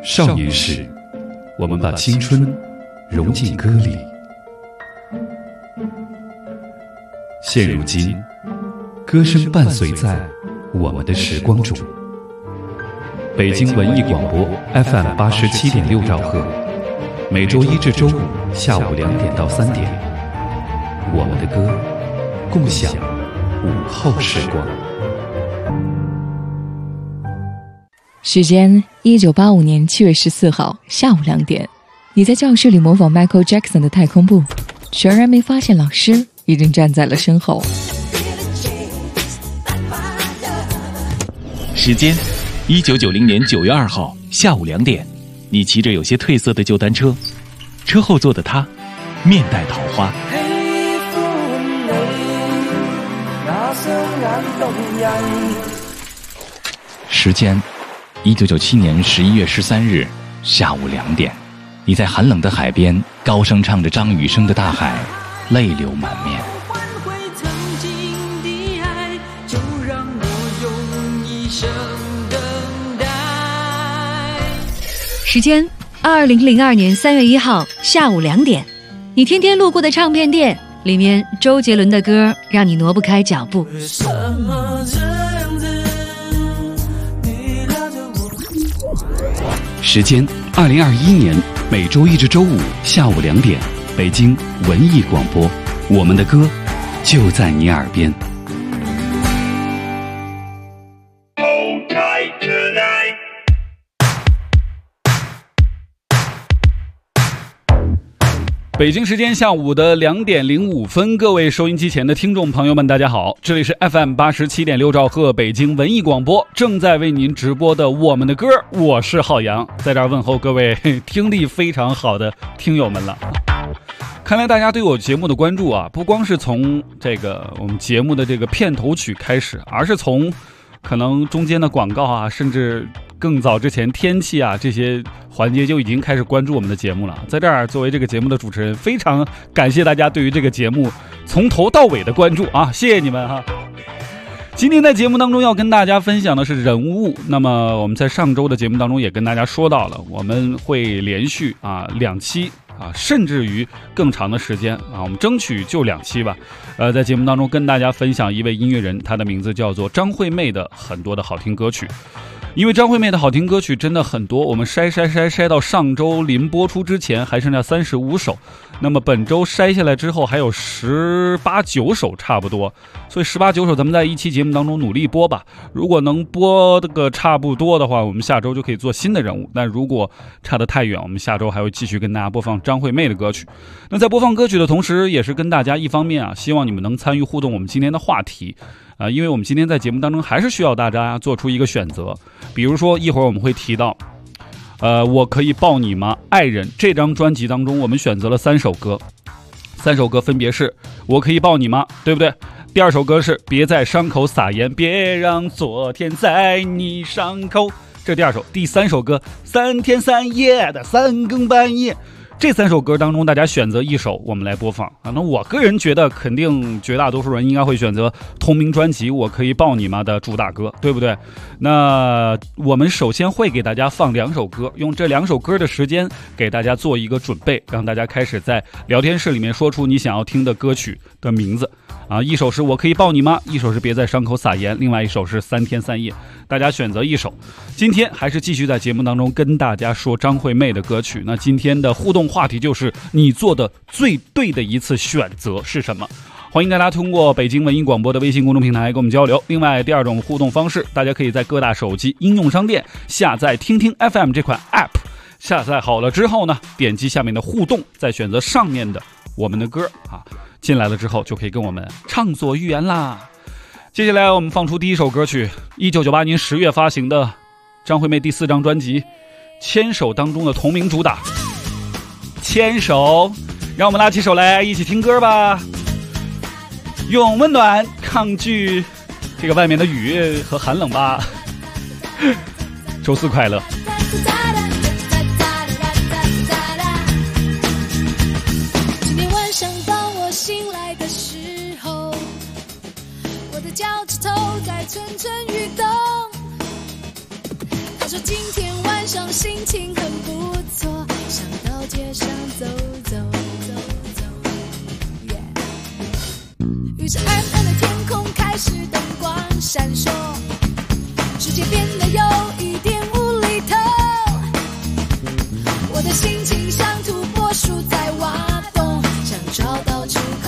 少年时，我们把青春融进歌里。现如今，歌声伴随在我们的时光中。北京文艺广播 FM 87.6兆赫，每周一至周五下午2点到3点，我们的歌，共享午后时光。 时间1985年7月14号下午2点，你在教室里模仿 Michael Jackson 的太空步，全然没发现老师已经站在了身后。 时间1990年9月2号下午2点，你骑着有些褪色的旧单车，车后座的他面带桃花。时间1997年11月13日下午2点，你在寒冷的海边高声唱着张雨生的《大海》，泪流满面。 时间2002年3月1号下午2点，你天天路过的唱片店里面，周杰伦的歌让你挪不开脚步。 时间2021年每周一至周五下午2点，北京文艺广播，我们的歌就在你耳边。北京时间下午的2点05分，各位收音机前的听众朋友们，大家好，这里是 FM 87.6兆赫北京文艺广播，正在为您直播的我们的歌，我是浩洋，在这儿问候各位听力非常好的听友们了。看来大家对我节目的关注啊，不光是从这个我们节目的这个片头曲开始，而是从可能中间的广告啊，甚至更早之前天气啊这些环节就已经开始关注我们的节目了。在这儿作为这个节目的主持人，非常感谢大家对于这个节目从头到尾的关注啊，谢谢你们哈。今天在节目当中要跟大家分享的是人物，那么我们在上周的节目当中也跟大家说到了，我们会连续2期甚至于更长的时间我们争取就2期吧。在节目当中跟大家分享一位音乐人，他的名字叫做张惠妹的很多的好听歌曲。因为张惠妹的好听歌曲真的很多，我们筛到上周临播出之前还剩下35首，那么本周筛下来之后还有18、9首差不多，所以18、9首咱们在一期节目当中努力播吧。如果能播这个差不多的话，我们下周就可以做新的人物，但如果差得太远，我们下周还会继续跟大家播放张惠妹的歌曲。那在播放歌曲的同时，也是跟大家一方面希望你们能参与互动我们今天的话题。因为我们今天在节目当中还是需要大家做出一个选择，比如说一会儿我们会提到我可以抱你吗，爱人这张专辑当中我们选择了3首歌分别是我可以抱你吗，对不对？第2首歌是别在伤口撒盐，别让昨天在你伤口，这第2首。第3首歌3天3夜的3更半夜，这3首歌当中大家选择1首我们来播放那我个人觉得肯定绝大多数人应该会选择同名专辑我可以抱你吗的主打歌，对不对？那我们首先会给大家放2首歌，用这2首歌的时间给大家做一个准备，让大家开始在聊天室里面说出你想要听的歌曲的名字一首是我可以抱你吗，一首是别在伤口撒盐，另外一首是3天3夜，大家选择1首。今天还是继续在节目当中跟大家说张惠妹的歌曲。那今天的互动话题就是你做的最对的一次选择是什么？欢迎大家通过北京文艺广播的微信公众平台跟我们交流。另外第2种互动方式，大家可以在各大手机应用商店下载听听 FM 这款 App， 下载好了之后呢，点击下面的互动，再选择上面的我们的歌进来了之后就可以跟我们畅所欲言啦。接下来我们放出第1首歌曲，1998年10月发行的张惠妹第4张专辑《牵手》当中的同名主打《牵手》，让我们拉起手来一起听歌吧，用温暖抗拒这个外面的雨和寒冷吧。周4快乐。 今天晚上当我醒来的时候，我的脚趾头在蠢蠢欲动。他说今天晚上心情很开始灯光闪烁，世界变得有一点无厘头，我的心情像土拨鼠在挖洞，想找到出口，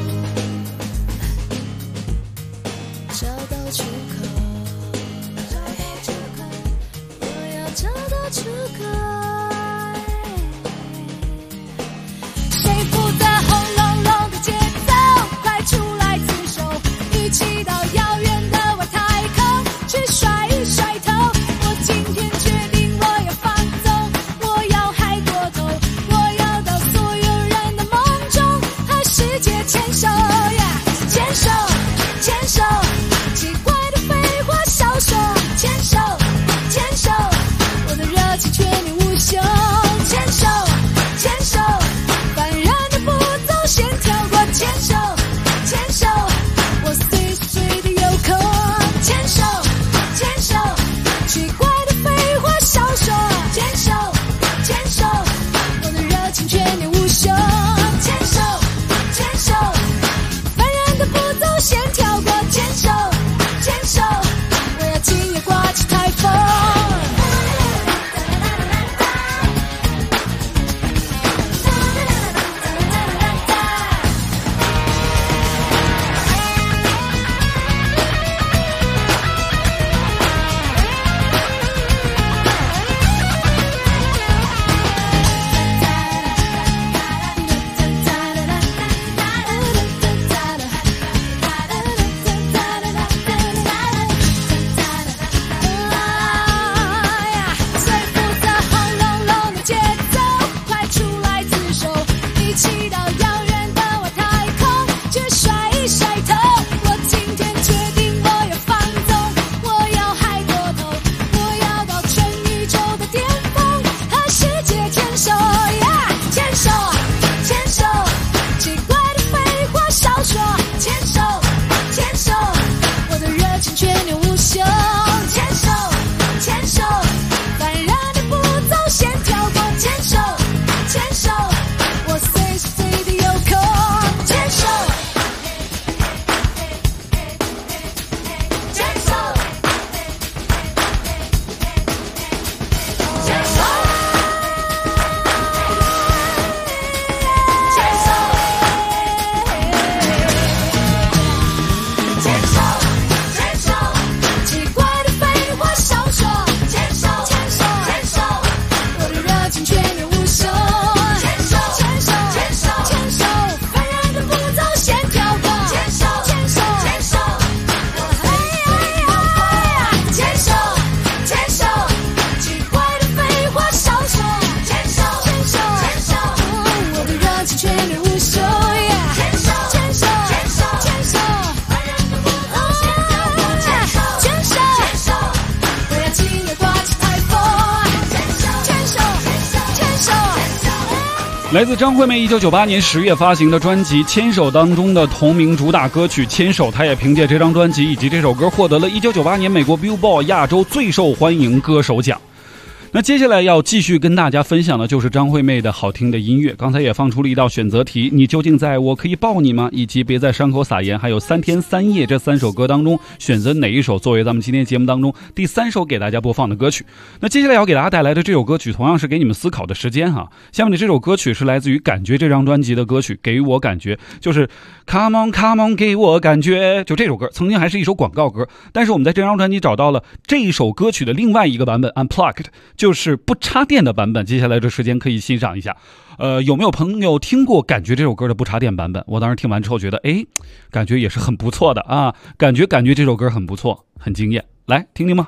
找到出口，我要找到出口。谁负责轰隆隆的节奏？快出来自首，一起到遥远的外太空去甩一甩头。我今天决定我要放纵，我要嗨过头，我要到所有人的梦中和世界牵手，牵手牵手，奇怪的废话少说，牵手牵手，我的热情全面无休，牵手牵手，烦人的步骤先跳过，牵手牵手，我随随的有空，牵手牵手，奇怪的废话少说，牵手牵手，我的热情全面无休，牵手牵手，烦人的步骤先跳过，牵手牵手，我要今夜刮起台风。 来自张惠妹1998年10月发行的专辑《牵手》当中的同名主打歌曲《牵手》，她也凭借这张专辑以及这首歌获得了1998年美国 Billboard 亚洲最受欢迎歌手奖。那接下来要继续跟大家分享的就是张惠妹的好听的音乐。刚才也放出了一道选择题，你究竟在我可以抱你吗以及别在伤口撒盐还有3天3夜这3首歌当中选择哪一首作为咱们今天节目当中第3首给大家播放的歌曲。那接下来要给大家带来的这首歌曲同样是给你们思考的时间哈。下面的这首歌曲是来自于感觉这张专辑的歌曲，给我感觉就是 Come on Come on 给我感觉，就这首歌曾经还是一首广告歌，但是我们在这张专辑找到了这一首歌曲的另外一个版本 Unplugged， 就是不插电的版本。接下来这时间可以欣赏一下。有没有朋友听过感觉这首歌的不插电版本？我当时听完之后觉得感觉也是很不错的啊，感觉这首歌很不错，很惊艳，来听听吗？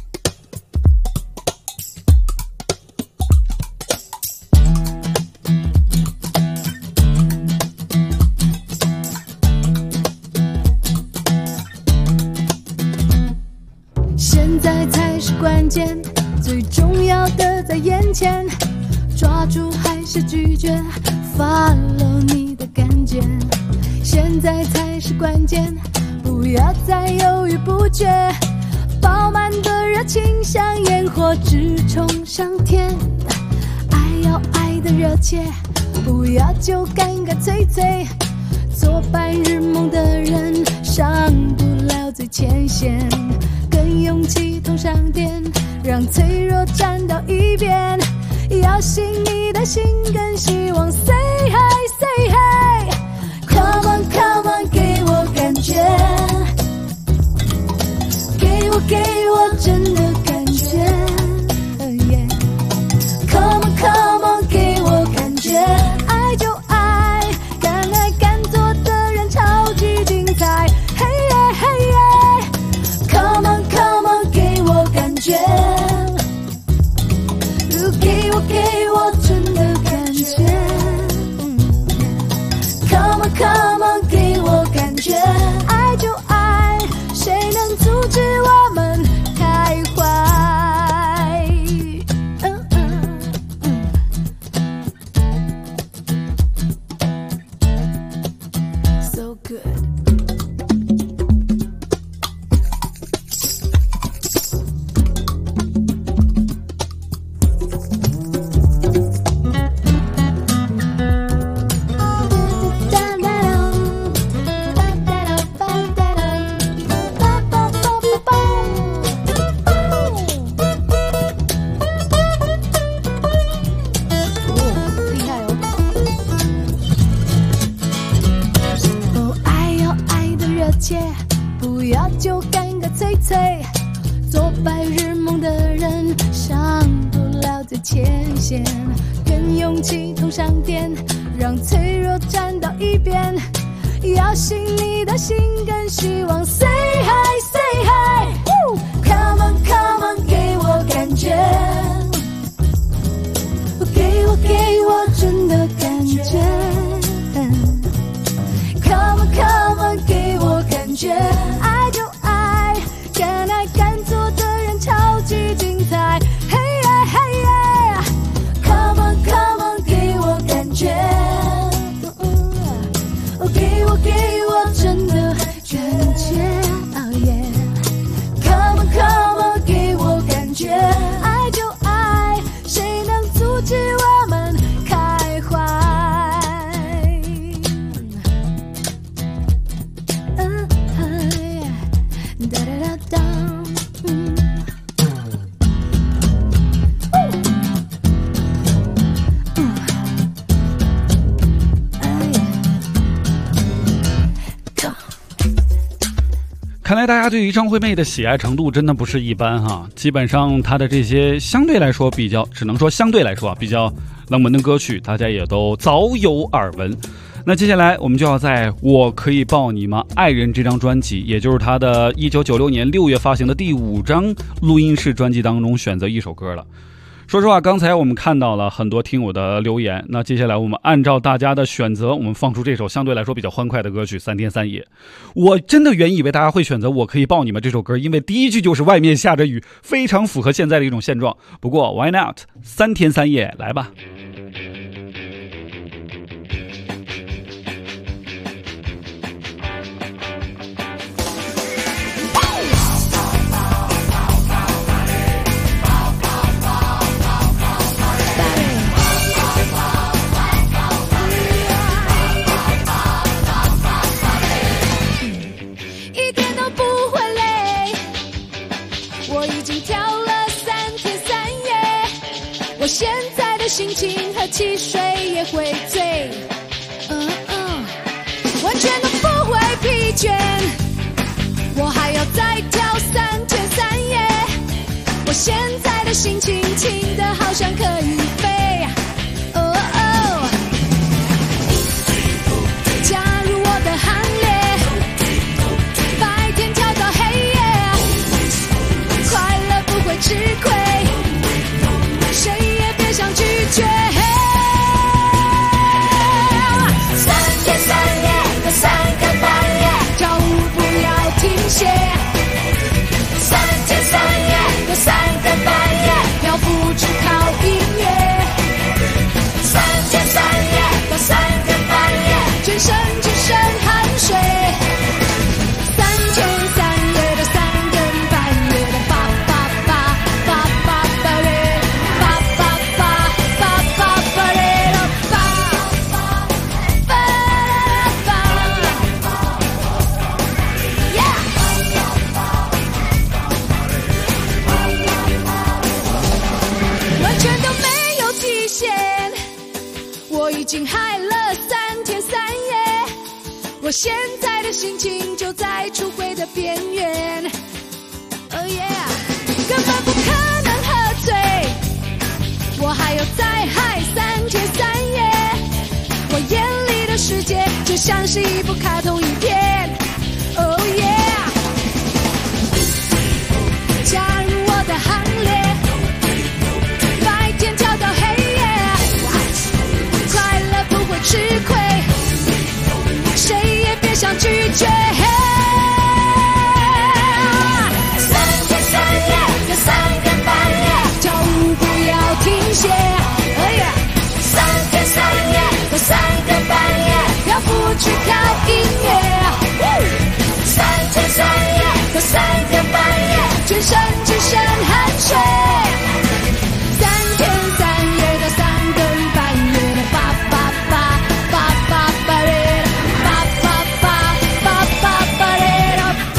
现在才是关键，最重要的在眼前，抓住还是拒绝 ，follow 你的感觉。现在才是关键，不要再犹豫不决，饱满的热情像烟火直冲上天。爱要爱的热切，不要就干干脆脆， 做白日梦的人上不了最前线，跟勇气同上电，让脆弱站到一边，摇醒你的心跟希望 Say hi Say hi Come on Come on 给我感觉，给我真的感觉、yeah. Come on Come on 给我感觉，爱就爱，敢爱敢做的人超级精彩 Hey yeah Hey yeah Come on Come on 给我感觉，给我真的感觉、Come on Come on 给我感觉，爱就爱，谁能阻止我们开怀、So good不要就干个脆脆，做白日梦的人上不了最前线，跟勇气同上电，让脆弱站到一边，摇醒你的心跟希望 Say hi Say hi Come on Come on 给我感觉，给我真的感觉、Come on Come on 给我感觉，爱就爱，敢爱敢做的人超级精彩 Hey yeah Hey yeah Come on Come on 给我感觉、给我真的感觉、yeah Come on Come on 给我感觉，爱就爱，谁能阻止我们开怀、哒哒哒哒、 看来大家对于张惠妹的喜爱程度真的不是一般哈，基本上她的这些相对来说比较，只能说相对来说比较冷门的歌曲，大家也都早有耳闻。那接下来我们就要在我可以抱你吗爱人这张专辑，也就是他的1996年6月发行的第5张录音室专辑当中选择一首歌了。说实话，刚才我们看到了很多听友的留言，那接下来我们按照大家的选择，我们放出这首相对来说比较欢快的歌曲《3天3夜》。我真的原以为大家会选择我可以抱你们这首歌，因为第一句就是外面下着雨，非常符合现在的一种现状。不过 why not 3天3夜来吧。 我现在的心情和汽水也会醉，完全都不会疲倦，我还要再跳3天3夜，我现在的心情轻得好像可以飞，加入我的行列，白天跳到黑夜，快乐不会吃亏，谁也别想拒绝。3天3夜和3个半夜，跳舞不要停歇。3天3夜和3个半夜，漂浮只靠音乐。 经嗨了3天3夜，我现在的心情就在出轨的边缘。Oh yeah， 根本不可能喝醉，我还要再嗨3天3夜。我眼里的世界就像是一部卡通影片。Oh yeah， 加入我的行列，白天跳到黑夜，快乐不会吃亏，谁也别想拒绝。3天3夜到3更半夜，跳舞不要停歇。哎呀，3天3夜到3更半夜，漂浮去跳音乐。3天3夜到3更半夜，全身只剩汗水。3天3夜到3更半夜的叭叭叭叭叭叭嘞，叭叭叭叭叭叭嘞啦叭。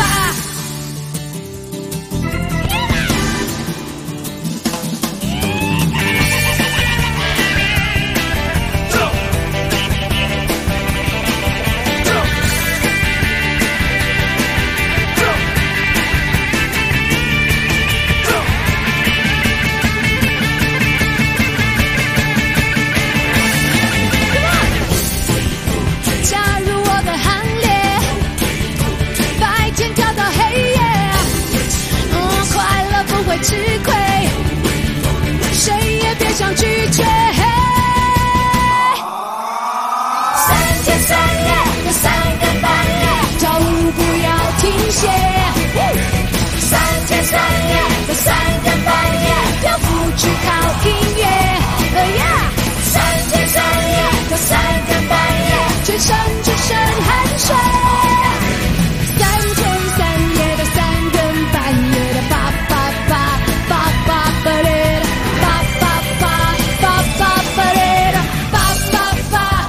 加入我的行列，白天跳到黑夜，快乐不会吃亏，谁也别想拒绝。3天3夜到3更半夜，跳舞不要停歇。3天3夜到3更半夜，漂浮去靠音乐。3天3夜到3更半夜，全身只剩汗水。3天3夜到3更半夜的叭叭叭叭叭叭嘞，叭叭叭叭叭叭嘞，叭叭叭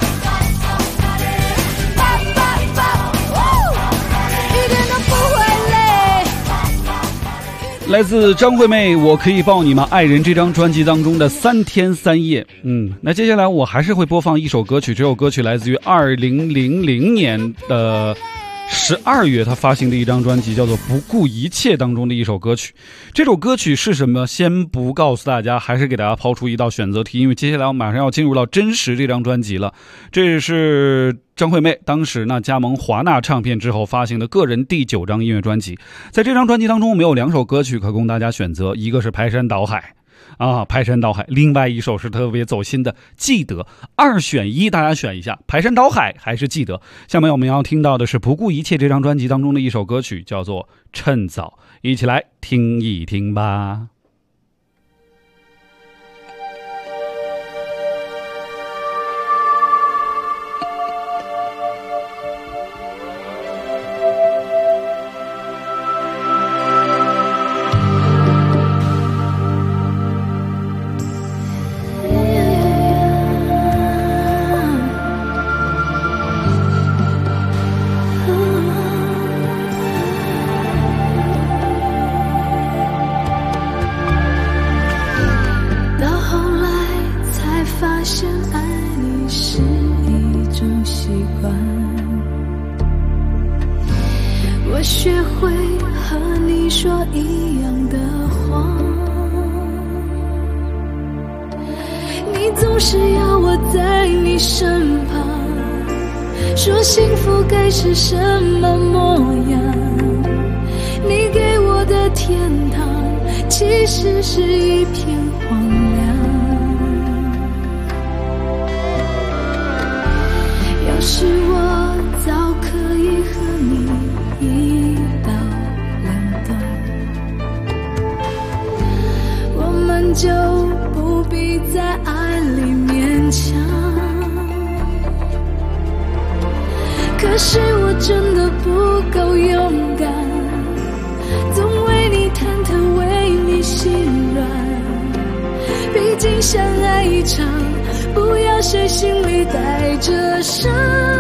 叭叭叭，一点都不会累。 来自张惠妹《我可以抱你吗？爱人》这张专辑当中的3天3夜。那接下来我还是会播放一首歌曲，这首歌曲来自于2000年的12月他发行的一张专辑，叫做《不顾一切》当中的一首歌曲。这首歌曲是什么先不告诉大家，还是给大家抛出一道选择题，因为接下来我马上要进入到真实这张专辑了。这是张惠妹当时呢加盟华纳唱片之后发行的个人第9张音乐专辑。在这张专辑当中，我们有2首歌曲可供大家选择，一个是排山倒海排山倒海，另外一首是特别走心的记得，2选1，大家选一下排山倒海还是记得。下面我们要听到的是不顾一切这张专辑当中的一首歌曲，叫做趁早，一起来听一听吧。 我学会和你说一样的话，你总是要我在你身旁，说幸福该是什么模样。你给我的天堂，其实是一片荒凉。要是我早可以和你一刀两断，我们就不必在爱里勉强。可是我真的不够勇敢，总为你忐忑，为你心软。毕竟相爱一场，不要谁心里带着伤。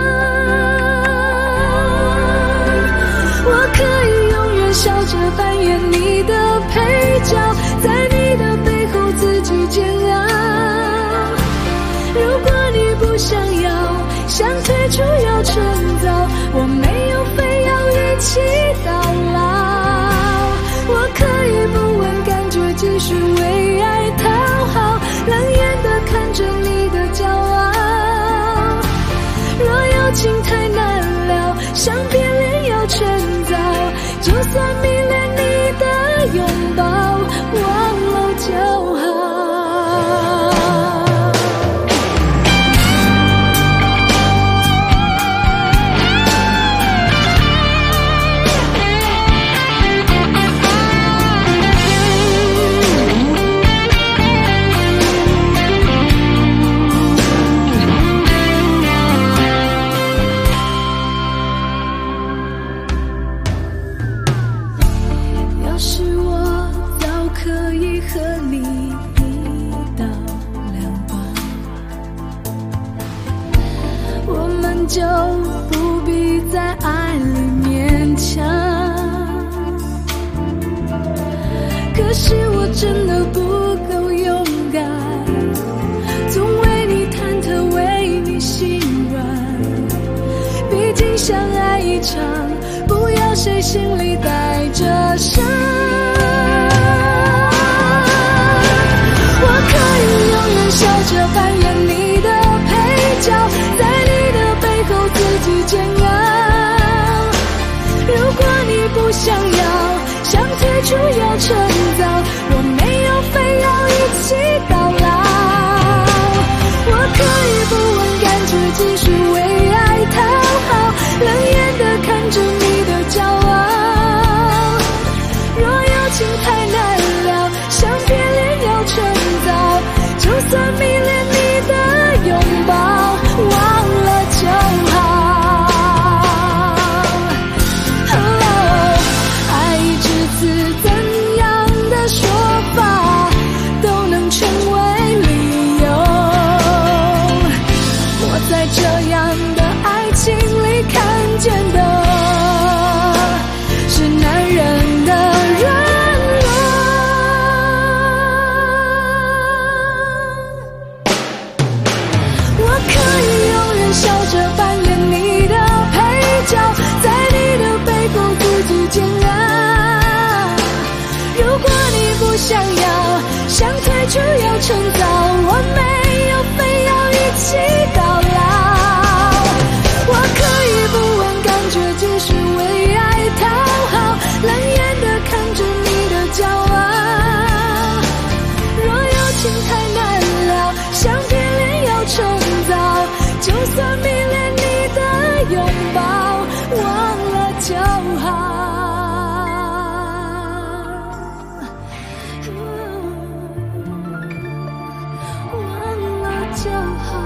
我可以永远笑着扮演你的配角，在你的背后自己煎熬。如果你不想算迷恋你的拥抱，忘了就好。要是我早可以和你一刀两断，我们就不必在爱里勉强。可是我真的不够勇敢，总为你忐忑，为你心软。毕竟相爱一场，不要谁心里带着伤。我可以永远笑着扮演你的配角，在你的背后自己煎熬。如果你不想要，想退出要趁早，我没有非要一起到老。我可以不问感觉，继续为爱讨好，冷眼地看着你的骄傲。若有情太难了，想别恋要趁早，就算迷恋你的拥抱，忘了就好。爱一至此怎样的说法都能成为理由，我在这样的爱情里看见的是男人的软弱。我可以永远笑着扮演你的配角，在你的背后自己煎熬。如果你不想要，想退出要趁早，我没有非要一起到老。我可以不问感觉，继续为爱讨好，冷眼地看着你的骄傲。若有情太难了，想别恋要趁早，就算迷恋你的拥抱，忘了就好。忘了就好。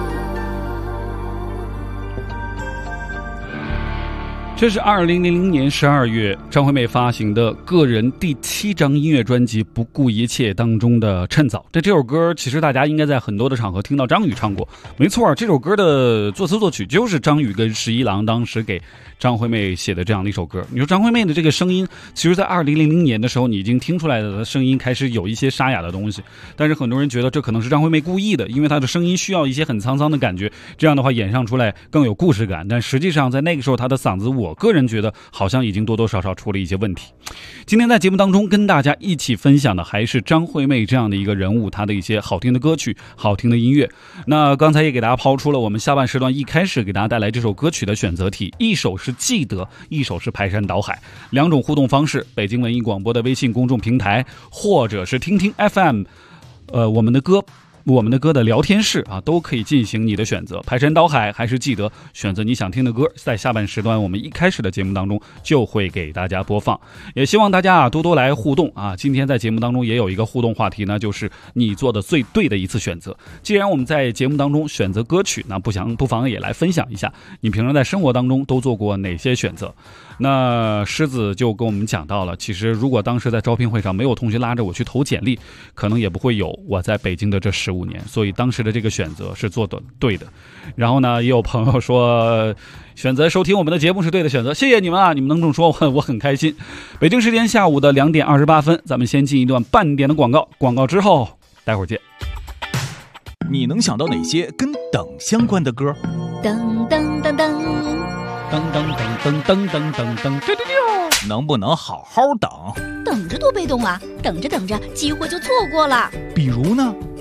这是2000年12月张惠妹发行的个人第7张音乐专辑《不顾一切》当中的《趁早》。这首歌其实大家应该在很多的场合听到张宇唱过，没错，这首歌的作词作曲就是张宇跟十一郎当时给张惠妹写的这样的一首歌。你说张惠妹的这个声音，其实在2000年的时候你已经听出来的声音开始有一些沙哑的东西，但是很多人觉得这可能是张惠妹故意的，因为她的声音需要一些很沧桑的感觉，这样的话演唱出来更有故事感。但实际上在那个时候她的嗓子，我个人觉得好像已经多多少少出了一些问题。今天在节目当中跟大家一起分享的还是张惠妹这样的一个人物，她的一些好听的歌曲，好听的音乐。那刚才也给大家抛出了我们下半时段一开始给大家带来这首歌曲的选择题，一首是记得，一首是排山倒海，两种互动方式，北京文艺广播的微信公众平台，或者是听听 FM 我们的歌的聊天室啊，都可以进行你的选择，排山倒海还是记得，选择你想听的歌，在下半时段我们一开始的节目当中就会给大家播放。也希望大家多多来互动啊！今天在节目当中也有一个互动话题呢，就是你做的最对的一次选择。既然我们在节目当中选择歌曲，那不妨也来分享一下你平常在生活当中都做过哪些选择。那狮子就跟我们讲到了，其实如果当时在招聘会上没有同学拉着我去投简历，可能也不会有我在北京的这15年，所以当时的这个选择是做的对的。然后呢，也有朋友说选择收听我们的节目是对的选择，谢谢你们啊！你们能这么说，我很开心。北京时间下午的2点28分，咱们先进一段半点的广告，广告之后待会儿见。 你能想到哪些跟等相关的歌？ 噔噔噔噔。 噔噔噔噔噔噔噔噔， 能不能好好等？ 等着多被动啊！等着等着，机会就错过了。 比如呢？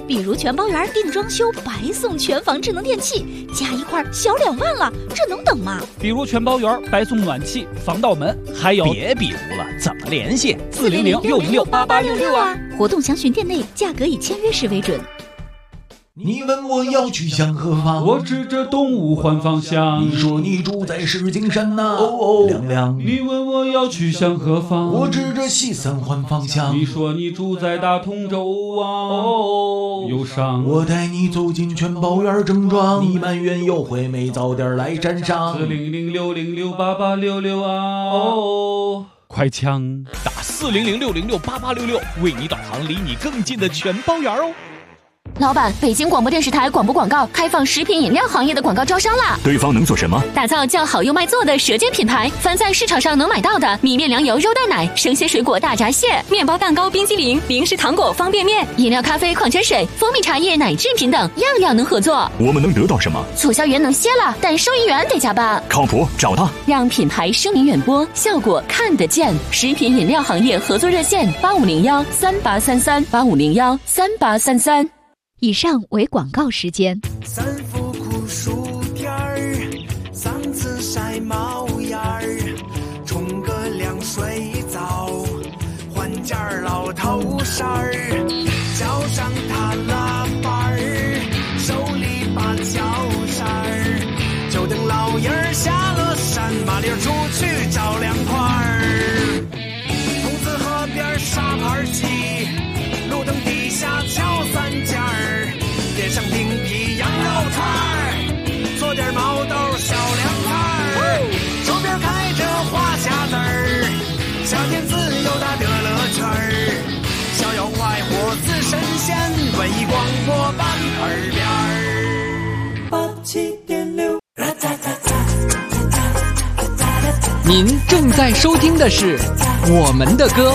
比如全包圆定装修白送全房智能电器，加一块小2万了，这能等吗？ 比如全包圆白送暖气、防盗门，还有别比如了，怎么联系 400-606-8866啊！活动详询店内，价格以签约时为准。 你问我要去向何方， 我指着东吴换方向。 你说你住在石景山呐，亮亮。 你问我要去向何方， 我指着西三环方向。 你说你住在大同州啊，忧伤。 我带你走进全包园正装，你埋怨优惠没早点来沾上。 400-606-8866啊，快枪打400-606-8866，为你导航离你更近的全包园哦。 老板，北京广播电视台广播广告开放食品饮料行业的广告招商啦！ 对方能做什么？ 打造叫好又卖座的舌尖品牌，凡在市场上能买到的米面粮油肉蛋奶、生鲜水果大闸蟹、面包蛋糕冰激凌、零食糖果方便面、饮料咖啡矿泉水、蜂蜜茶叶奶制品等，样样能合作。 我们能得到什么？ 促销员能歇了，但收银员得加班。 靠谱，找他， 让品牌声名远播，效果看得见。食品饮料行业合作热线8501-3833，8501-3833。以上为广告时间。 3副苦薯片儿，3次晒毛眼儿，冲个凉水澡，换件老头衫儿，脚上踏拉板儿，手里把脚扇儿，就等老爷儿下了山，麻溜出去找凉快儿。筒子河边沙盘棋，路灯底下敲3件儿，点上冰皮羊肉串儿，做点毛豆小凉菜儿，周边开着花匣子儿，夏天自由的乐乐圈儿，逍遥快活似神仙，文艺广播版耳边儿87.6。 您正在收听的是我们的歌。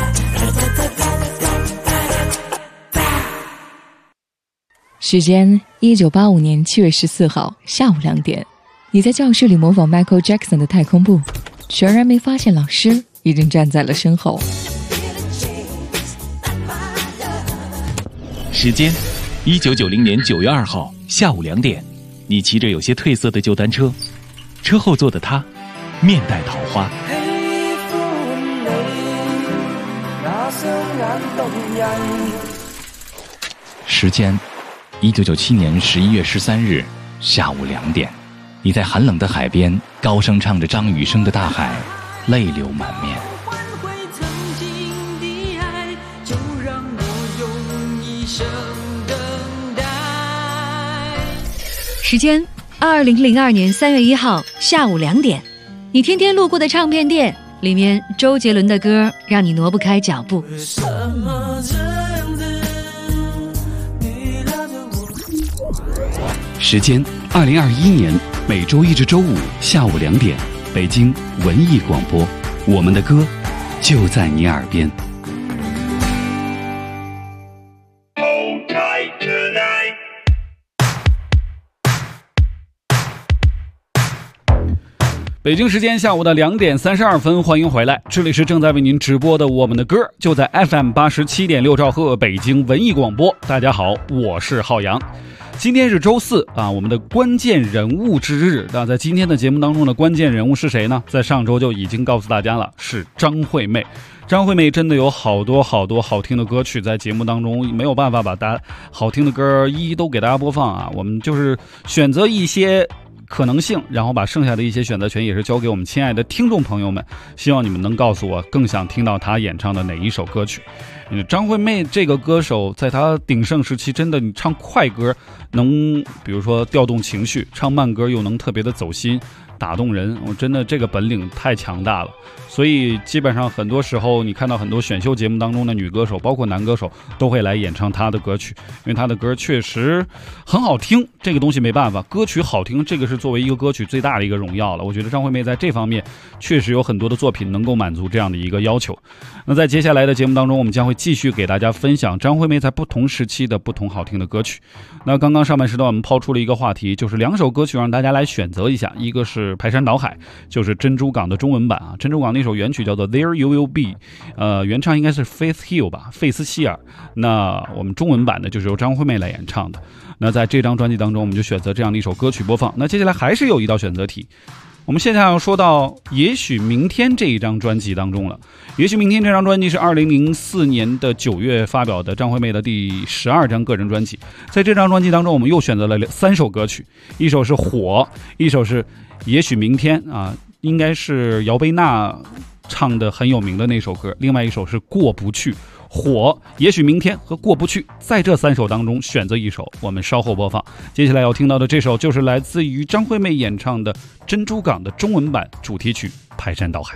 时间1985年7月14号下午2点，你在教室里模仿 Michael Jackson 的太空步，全然没发现老师已经站在了身后。 时间1990年9月2号下午2点，你骑着有些褪色的旧单车，车后座的他面带桃花。时间1997年11月13日下午2点，你在寒冷的海边高声唱着张雨生的《大海》，泪流满面。 时间2002年3月1号下午2点，你天天路过的唱片店，里面周杰伦的歌让你挪不开脚步。 时间2021年每周1至周5下午2点，北京文艺广播，我们的歌就在你耳边。北京时间下午的2点32分，欢迎回来，这里是正在为您直播的我们的歌，就在 FM 87.6兆赫北京文艺广播。大家好，我是浩洋。今天是周四啊，我们的关键人物之日。那在今天的节目当中的关键人物是谁呢？在上周就已经告诉大家了，是张惠妹。张惠妹真的有好多好听的歌曲，在节目当中没有办法把大家好听的歌一一都给大家播放啊，我们就是选择一些可能性，然后把剩下的一些选择权也是交给我们亲爱的听众朋友们，希望你们能告诉我更想听到她演唱的哪一首歌曲。张惠妹这个歌手在她鼎盛时期，真的你唱快歌能比如说调动情绪，唱慢歌又能特别的走心打动人，我真的这个本领太强大了。所以基本上很多时候你看到很多选秀节目当中的女歌手包括男歌手都会来演唱她的歌曲，因为她的歌确实很好听，这个东西没办法，歌曲好听这个是作为一个歌曲最大的一个荣耀了。我觉得张惠妹在这方面确实有很多的作品能够满足这样的一个要求。那在接下来的节目当中，我们将会继续给大家分享张惠妹在不同时期的不同好听的歌曲。那刚刚上半时段我们抛出了一个话题，就是2首歌曲让大家来选择一下，一个是是排山倒海，就是珍珠港的中文版啊。珍珠港那首原曲叫做 There You Will Be， 原唱应该是 Faith Hill 吧，费斯希尔。那我们中文版的就是由张惠妹来演唱的。那在这张专辑当中，我们就选择这样的一首歌曲播放。那接下来还是有一道选择题，我们现在要说到也许明天这一张专辑当中了。也许明天这张专辑是2004年的9月发表的张惠妹的第12张个人专辑。在这张专辑当中，我们又选择了3首歌曲，一首是火，一首是也许明天啊，应该是姚贝娜唱的很有名的那首歌，另外一首是过不去。火、也许明天和过不去，在这3首当中选择一首，我们稍后播放。接下来要听到的这首就是来自于张惠妹演唱的珍珠港的中文版主题曲《排山倒海》。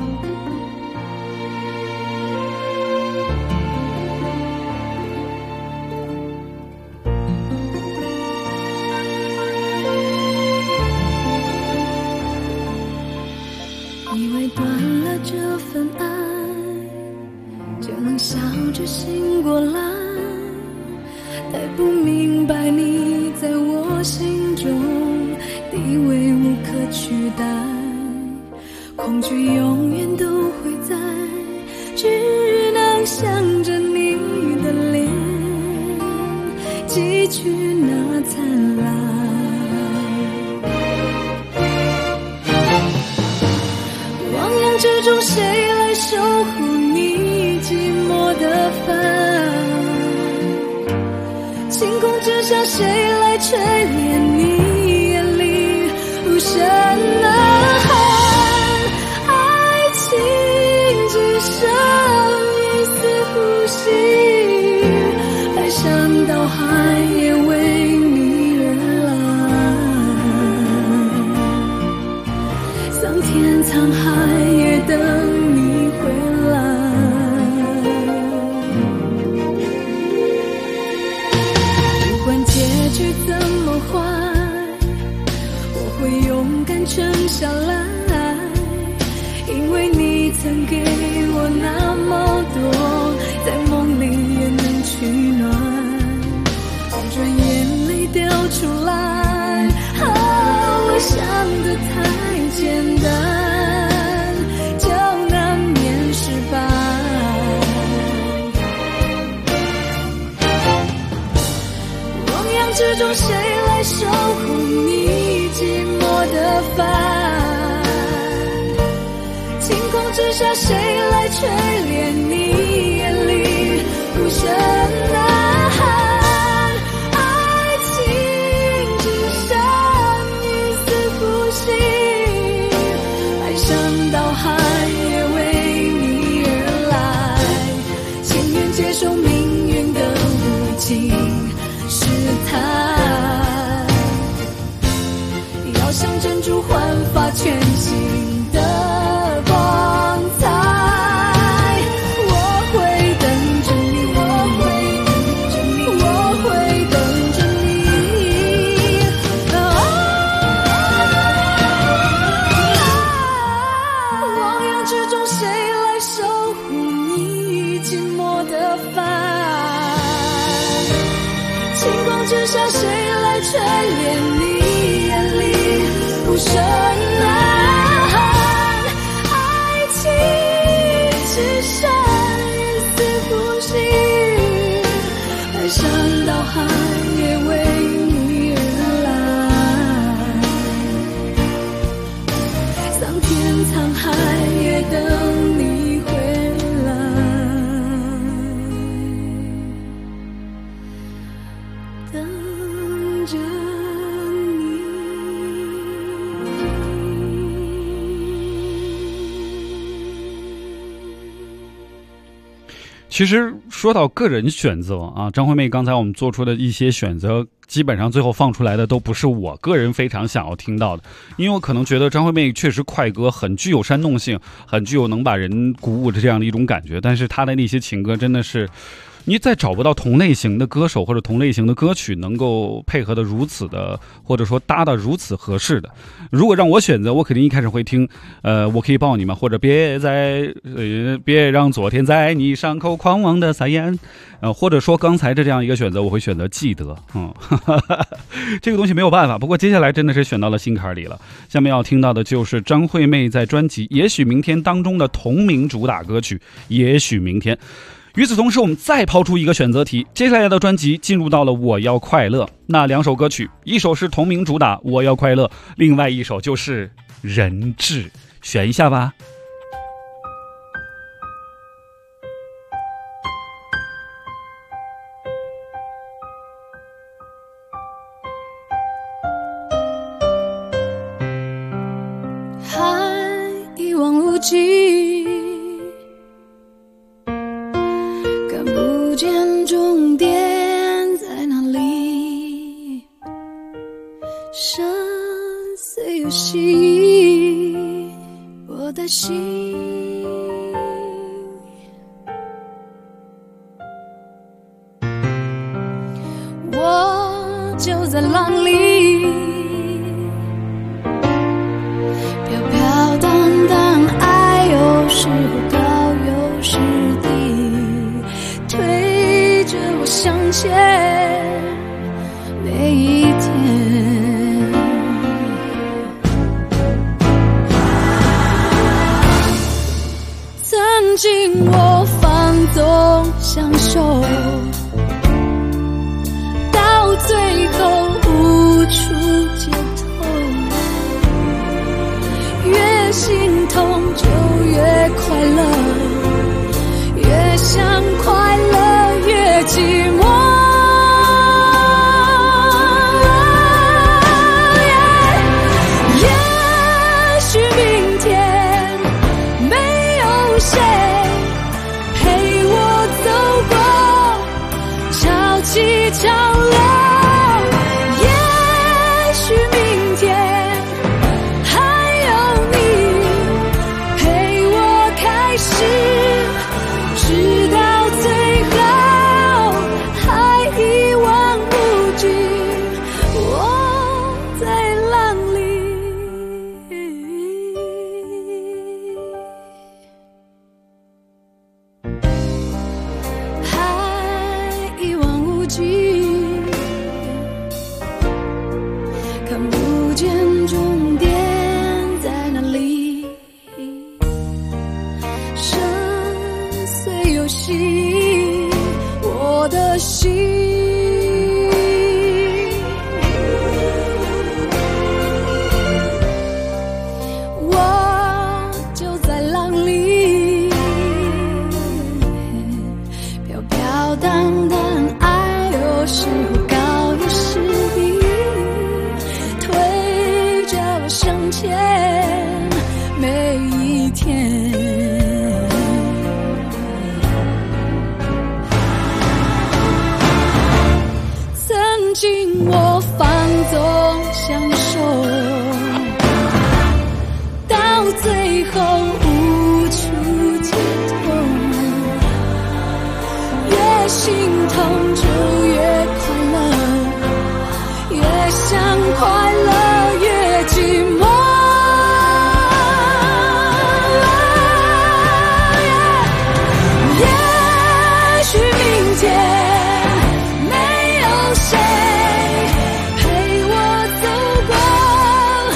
以为断了这份爱就能笑着醒过来，太不明白你在我心中地位无可取代，恐惧永远都会在，只能想着你的脸，记取那灿烂。汪洋之中谁来守护你寂寞的帆，晴空之下谁来锤炼你眼里无声呐喊，爱情只剩一丝呼吸，排山倒海也为你而来，桑田沧海也等你回来。不管结局怎么坏，我会勇敢撑下来，因为你曾给我那么多，在梦里也能取暖，不准眼泪掉出来，我想得太简单，就难免失败。汪洋之中谁来守护你寂寞的帆，晴空之下谁来锤炼你眼里无声呐喊，爱情只剩一丝呼吸，排山倒海也为你而来，情愿接受命运的无情试探，要像珍珠焕发全新的光彩。我会等着你，我会等着你，我会等着你。汪洋之中谁来守护你寂寞的帆，晴空之下谁来锤炼你眼里无声呐喊，爱情只剩一丝呼吸，排山倒海也为你而来，桑田沧海也等你回来，等着你。 其实说到个人选择啊，张惠妹刚才我们做出的一些选择，基本上最后放出来的都不是我个人非常想要听到的，因为我可能觉得张惠妹确实快歌很具有煽动性，很具有能把人鼓舞的这样的一种感觉，但是她的那些情歌真的是你再找不到同类型的歌手或者同类型的歌曲能够配合的如此的，或者说搭的如此合适的。如果让我选择，我肯定一开始会听我可以抱你吗，或者别让昨天在你伤口狂妄的撒盐，或者说刚才这样一个选择，我会选择记得。这个东西没有办法，不过接下来真的是选到了心坎里了。下面要听到的就是张惠妹在专辑《也许明天》当中的同名主打歌曲《也许明天》。与此同时，我们再抛出一个选择题，接下来的专辑进入到了我要快乐，那2首歌曲，一首是同名主打我要快乐，另外一首就是人质，选一下吧。 一望无际，看不见终点在哪里，深邃游戏我的心，我就在浪里飘飘荡荡，爱有时候高有时低，推着我向前每一天。曾经我放纵享受，到最后无处解脱，越心痛就越快乐，越想快乐越寂寞。也许明天没有谁陪我走过潮起潮落，也许明天还有你陪我开始，直到最后还一望无际，我在浪里。还一望无际，看不见终点在哪里，深邃游戏我的心。我就在浪里飘飘荡荡，爱有时候高有时低，推着我向前每一天。曾经我放纵享受，到最后无处解脱，越心痛就越快乐，越想快乐越寂寞。也许明天没有谁陪我走过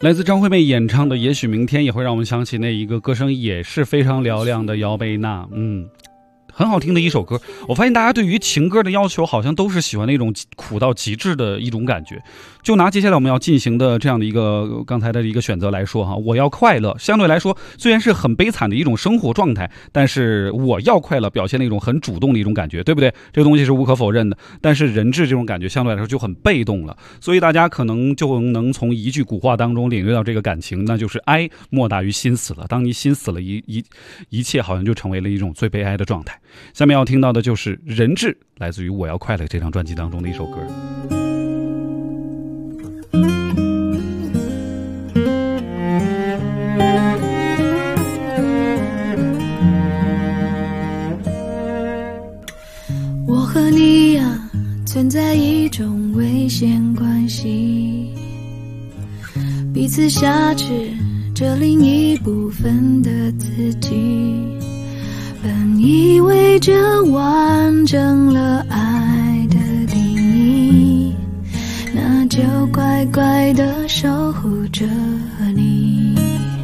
来自张惠妹演唱的《也许明天》，也会让我们想起那一个歌声也是非常嘹亮的姚贝娜。很好听的一首歌。我发现大家对于情歌的要求好像都是喜欢那种苦到极致的一种感觉。就拿接下来我们要进行的这样的一个刚才的一个选择来说哈，我要快乐，相对来说虽然是很悲惨的一种生活状态，但是我要快乐表现了一种很主动的一种感觉，对不对？这个东西是无可否认的。但是人质这种感觉相对来说就很被动了，所以大家可能就能从一句古话当中领略到这个感情，那就是哀莫大于心死了。当你心死了，一切好像就成为了一种最悲哀的状态。下面要听到的就是人质，来自于我要快乐这张专辑当中的一首歌。 我和你呀，存在一种危险关系，彼此挟持着另一部分的自己，本以为这完整了爱的定义，那就乖乖地守护着你。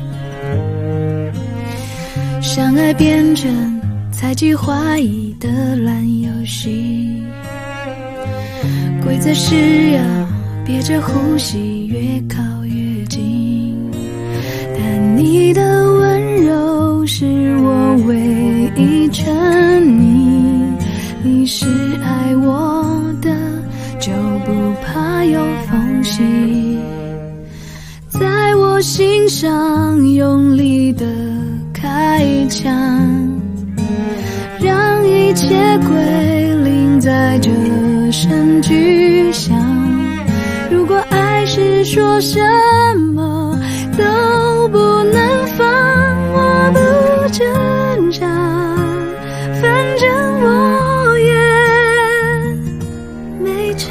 相爱变成猜忌怀疑的烂游戏，规则是要憋着呼吸越靠越近，但你的温柔是我唯一沉溺，你是爱我的就不怕有缝隙，在我心上用力的开枪，让一切归零在这声巨响。如果爱是说什么都不能放，我不挣扎，反正我也没差。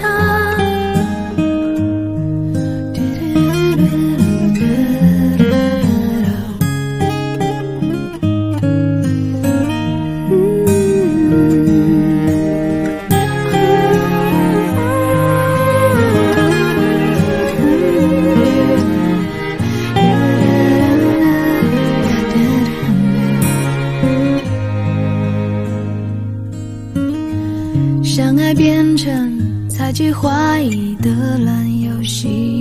相爱变成猜忌怀疑的烂游戏，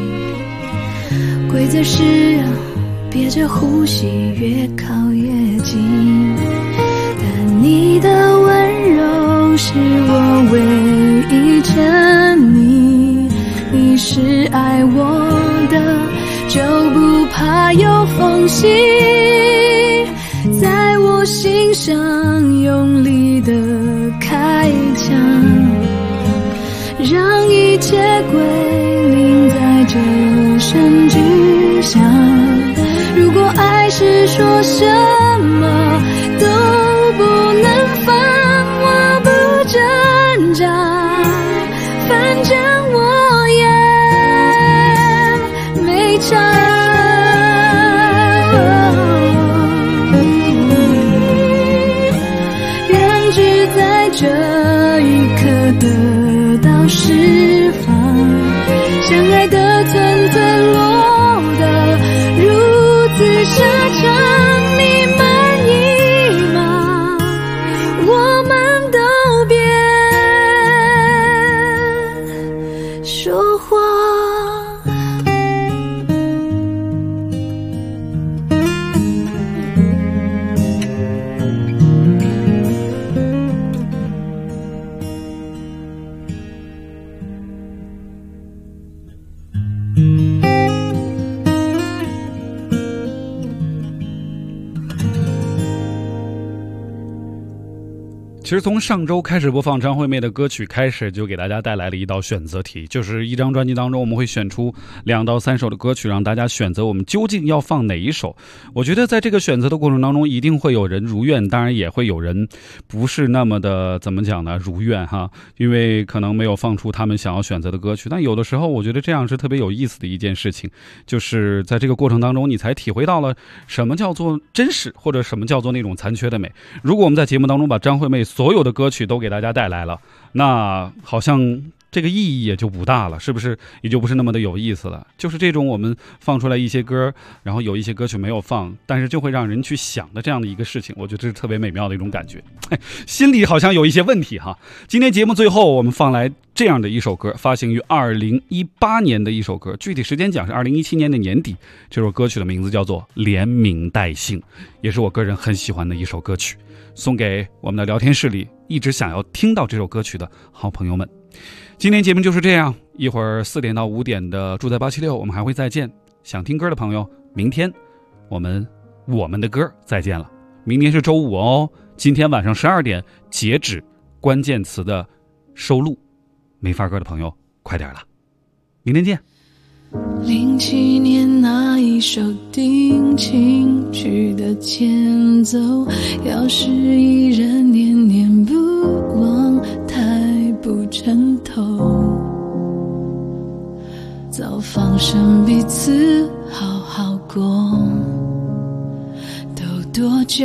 规则是要憋着呼吸越靠越近，但你的温柔是我唯一沉溺，你是爱我的就不怕有缝隙，在我心上用力的开枪，让一切归零在这声巨响。如果爱是说什么都不能放，我不挣扎，反正我也没差。这一刻得到释放，相爱的寸寸落得如此沙场，你满意吗？我们都别说谎。 其实从上周开始播放张惠妹的歌曲开始，就给大家带来了一道选择题，就是一张专辑当中我们会选出2到3首的歌曲，让大家选择我们究竟要放哪一首。我觉得在这个选择的过程当中一定会有人如愿，当然也会有人不是那么的怎么讲呢，如愿哈，因为可能没有放出他们想要选择的歌曲。但有的时候我觉得这样是特别有意思的一件事情，就是在这个过程当中你才体会到了什么叫做真实，或者什么叫做那种残缺的美。如果我们在节目当中把张惠妹所有的歌曲都给大家带来了，那好像这个意义也就不大了，是不是？也就不是那么的有意思了。就是这种我们放出来一些歌，然后有一些歌曲没有放，但是就会让人去想的这样的一个事情，我觉得这是特别美妙的一种感觉。心里好像有一些问题哈。今天节目最后我们放来这样的一首歌，发行于2018年的一首歌，具体时间讲是2017年的年底。这首歌曲的名字叫做《连名带姓》，也是我个人很喜欢的一首歌曲，送给我们的聊天室里一直想要听到这首歌曲的好朋友们。今天节目就是这样，一会儿4点到5点的住在876，我们还会再见。想听歌的朋友，明天我们的歌再见了。明天是周五哦，今天晚上12点截止关键词的收录，没发歌的朋友快点了，明天见。 07年那一首定情曲的前奏，要是依然念念不忘，太不称头，早放生彼此好好过，都多久？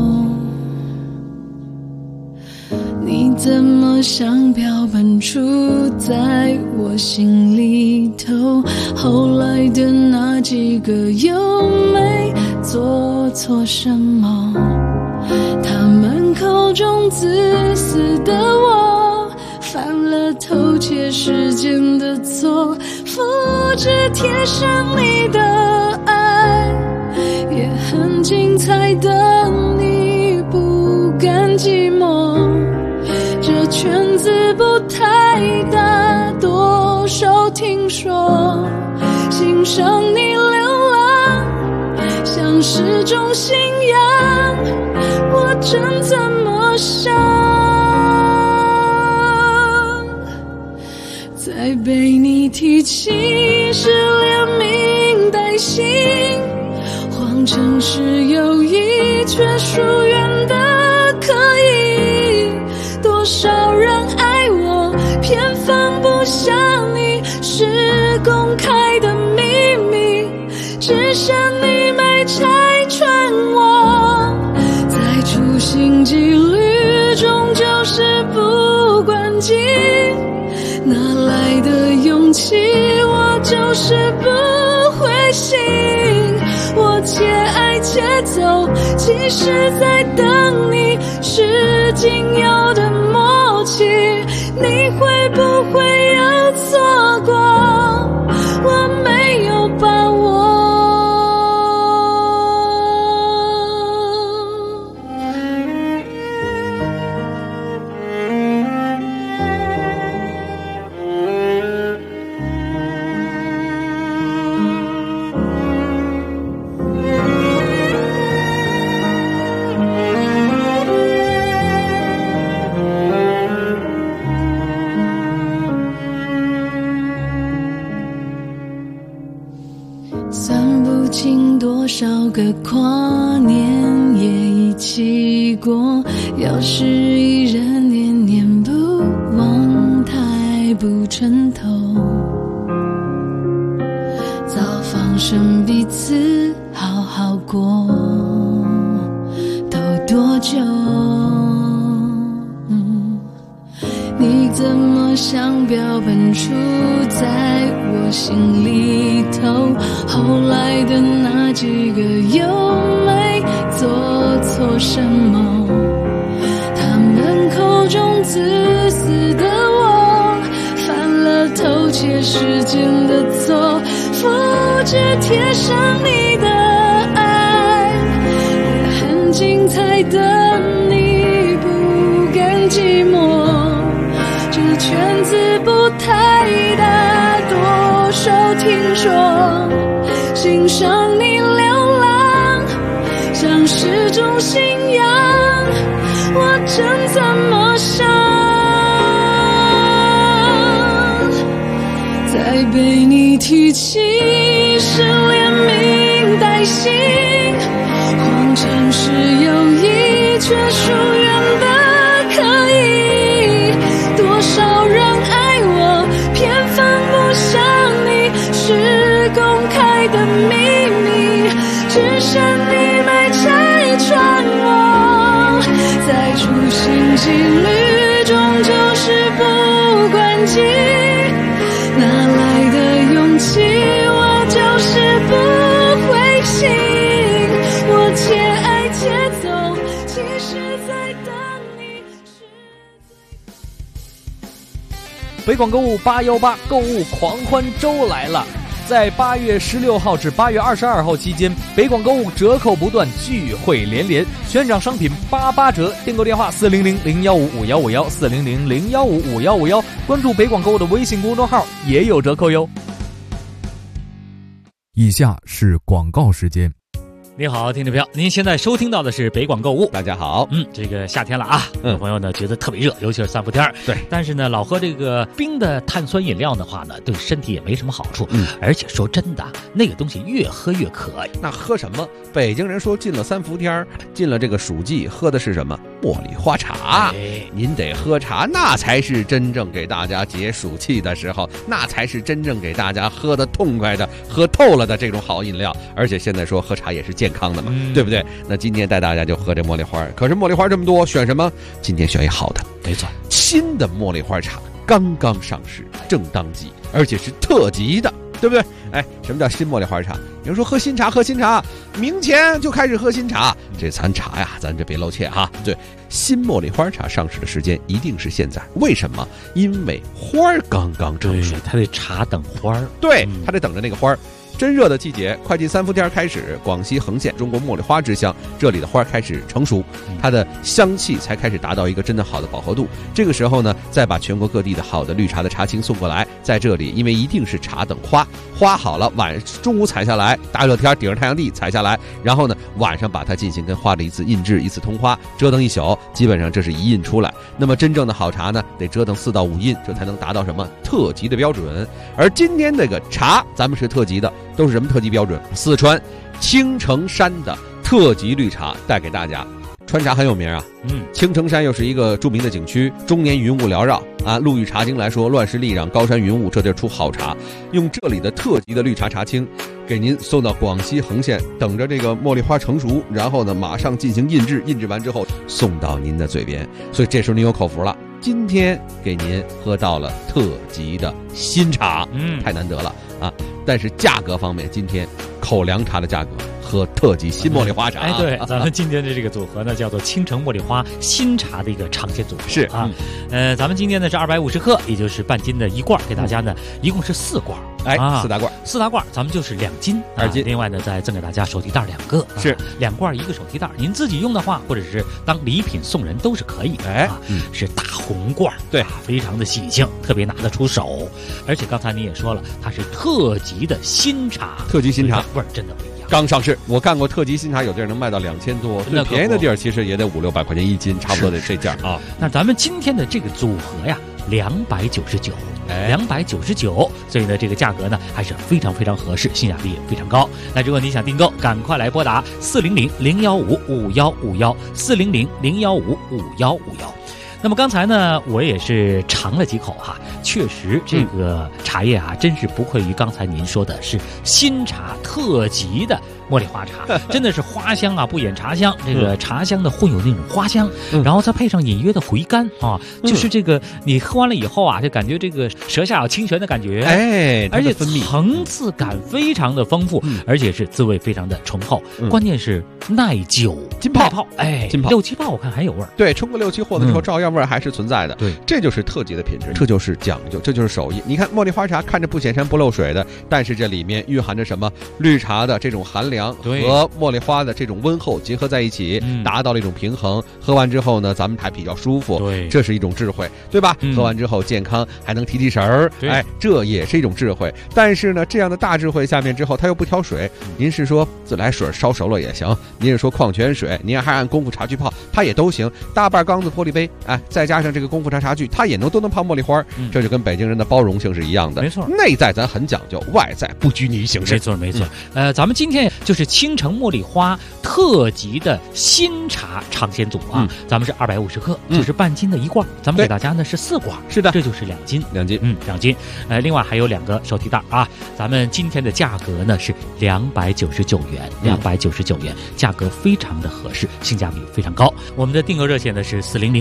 你怎么像标本杵在我心里头？后来的那几个又没做错什么？他们口中自私的我，犯了偷窃时间的错，复制贴上你的爱，也很精彩的你不甘寂寞。这圈子不太大，多少听说，欣赏你流浪，像是种信仰，我真怎么想？再被你提起是连名带姓，谎称是友谊，却疏远的可以。多少人爱我，偏放不下你，是公开的秘密，只剩你没拆穿我。在处心积虑中就是不关机，哪来的勇气，我就是不会醒。我且爱且走，其实在等你，是仅有的默契，你会不会有错过？我没有把握。算不清多少个跨年也一起过，要是依然念念不忘，太不称头，早放生彼此好好过，都多久？你怎么像标本杵在我心里头？后来的那几个又没做错什么？他们口中自私的我，犯了偷窃时间的错，复制贴上你的爱，也很精彩的你不甘寂寞。这圈子不太大，多少听说，欣赏你流浪，像是种信仰，我真怎么想？再被你提起是连名带姓，谎称是友谊，却疏远的可以。多少人爱我，偏放不下你，是公开的秘密，只剩你没拆穿我。在处心积虑中就是不管惦记，哪来的勇气？我就是不会醒，我且爱且走，其实在等你。 北广购物818购物狂欢周来了！在8月16号至8月22号期间，北广购物折扣不断，聚会连连，全场商品88折。订购电话400-015-5151，400-015-5151，关注北广购物的微信公众号也有折扣哟。 以下是广告时间。 你好，听众朋友，您现在收听到的是北广购物。 大家好， 这个夏天了啊，有朋友呢觉得特别热，尤其是3伏天。 对， 但是呢，老喝这个冰的碳酸饮料的话呢，对身体也没什么好处。而且说真的，那个东西越喝越渴。 那喝什么？北京人说进了3伏天，进了这个暑季，喝的是什么？茉莉花茶。您得喝茶，那才是真正给大家解暑气的时候，那才是真正给大家喝得痛快的、喝透了的这种好饮料。而且现在说喝茶也是健康的嘛，对不对？那今天带大家就喝这茉莉花。可是茉莉花这么多，选什么？今天选一好的。 没错， 新的茉莉花茶刚刚上市，正当季，而且是特级的，对不对？什么叫新茉莉花茶？有人说喝新茶，明前就开始喝新茶，这咱茶呀，咱这别露怯哈。对，新茉莉花茶上市的时间一定是现在，为什么？因为花儿刚刚成熟， 它得茶等花儿， 对，它得等着那个花儿。真热的季节，快进3伏天开始，广西横县中国茉莉花之乡，这里的花开始成熟，它的香气才开始达到一个真的好的饱和度。这个时候呢，再把全国各地的好的绿茶的茶青送过来，在这里，因为一定是茶等花，花好了，中午采下来，大热天顶着太阳地采下来，然后呢，晚上把它进行跟花的一次印制、一次通花，折腾一宿，基本上这是一印出来。那么真正的好茶呢，得折腾4到5印，这才能达到什么特级的标准。而今天这个茶，咱们是特级的。都是什么特级标准？四川青城山的特级绿茶带给大家。川茶很有名啊，青城山又是一个著名的景区，终年云雾缭绕啊。陆羽茶经来说，乱世丽壤，高山云雾，这地儿出好茶。用这里的特级的绿茶茶青，给您送到广西横县，等着这个茉莉花成熟，然后呢，马上进行印制，印制完之后送到您的嘴边。所以这时候您有口福了。今天给您喝到了特级的新茶，太难得了啊！但是价格方面，今天口粮茶的价格和特级新茉莉花茶， 对，咱们今天的这个组合呢，叫做青城茉莉花新茶的一个长线组合是啊。咱们今天呢是250克，也就是半斤的一罐，给大家呢一共是4罐。 4大罐 ，4大罐，咱们就是2斤 ，2斤。 另外呢，再赠给大家手提袋2个， 是 2罐1个手提袋。您自己用的话，或者是当礼品送人都是可以的。是大红罐， 对， 非常的喜庆，特别拿得出手。而且刚才你也说了，它是特级的新茶， 特级新茶味儿真的不一样。 刚上市，我干过特级新茶，有地儿能卖到2000多，最便宜的地儿其实也得500-600块钱1斤，差不多得这价啊。 那咱们今天的这个组合呀，299，299，所以呢，这个价格呢还是非常非常合适，性价比也非常高。那如果你想订购，赶快来拨打400-015-5151，400-015-5151。那么刚才呢，我也是尝了几口哈，确实这个茶叶啊，真是不愧于刚才您说的是新茶特级的茉莉花茶，真的是花香啊，不掩茶香，这个茶香的混有那种花香，然后再配上隐约的回甘啊，就是这个你喝完了以后啊，就感觉这个舌下有清泉的感觉， 而且层次感非常的丰富，而且是滋味非常的醇厚，关键是耐久浸泡 ，6、7泡我看还有味儿， 对，冲个6、7货的时候照样味儿还是存在的， 对， 这就是特级的品质，这就是讲究，这就是手艺。你看茉莉花茶看着不显山不漏水的，但是这里面蕴含着什么？绿茶的这种寒凉和茉莉花的这种温厚结合在一起，达到了一种平衡。喝完之后呢，咱们还比较舒服， 对， 这是一种智慧，对吧？喝完之后健康，还能提神儿，这也是一种智慧。但是呢，这样的大智慧下面之后，它又不挑水。您是说自来水烧熟了也行，您是说矿泉水，您还按功夫茶具泡，它也都行。大半缸子玻璃杯，再加上这个功夫茶具，它也都能泡茉莉花。这就跟北京人的包容性是一样的， 没错。 内在咱很讲究，外在不拘泥于形式， 没错。咱们今天就是青城茉莉花特特级的新茶尝鲜组啊，咱们是250克，就是半斤的一罐，咱们给大家呢是4罐， 是的， 这就是2斤 ，2斤 ，2斤。另外还有2个手提袋啊，咱们今天的价格呢是299元，299元，价格非常的合适，性价比非常高。我们的订购热线呢是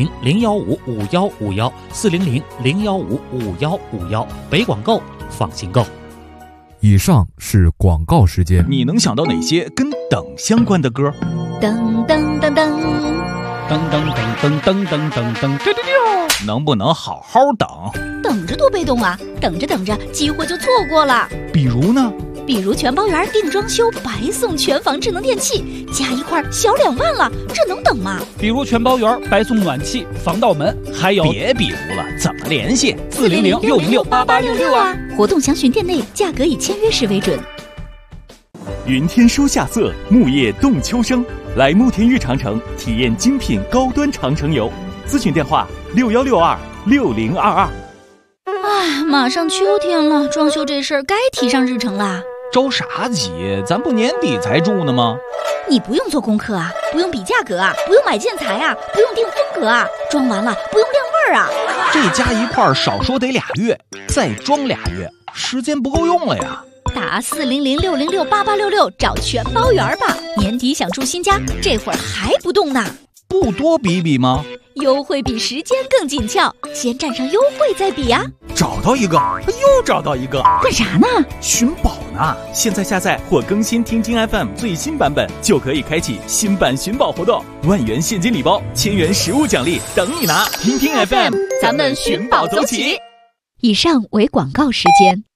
400-015-5151，400-015-5151，北广购，放心购。 以上是广告时间。 你能想到哪些跟等相关的歌？ 噔噔噔噔噔噔噔噔噔噔噔， 能不能好好等？ 等着多被动啊！等着等着，机会就错过了。 比如呢？ 比如全包圆定装修，白送全房智能电器，加一块小2万了，这能等吗？ 比如全包圆白送暖气、防盗门，还有别比如了，怎么联系 ？400-606-8866啊！活动详询店内，价格以签约时为准。 云天收夏色，木叶动秋生，来慕田峪长城体验精品高端长城游。咨询电话61626022。 马上秋天了，装修这事儿该提上日程啦。 着啥急？咱不年底才住呢吗？ 你不用做功课啊，不用比价格啊，不用买建材啊，不用定风格啊，装完了不用晾味儿啊。 这加一块少说得2月，再装2月，时间不够用了呀。 打400-606-8866找全包圆吧，年底想住新家，这会儿还不动呢？ 不多比比吗？ 优惠比时间更紧俏，先占上优惠再比呀。 找到一个，又找到一个， 干啥呢？ 寻宝呢！ 现在下载或更新听听 FM 最新版本，就可以开启新版寻宝活动，1万元现金礼包，1000元实物奖励等你拿！听听 FM， 咱们寻宝走起。以上为广告时间。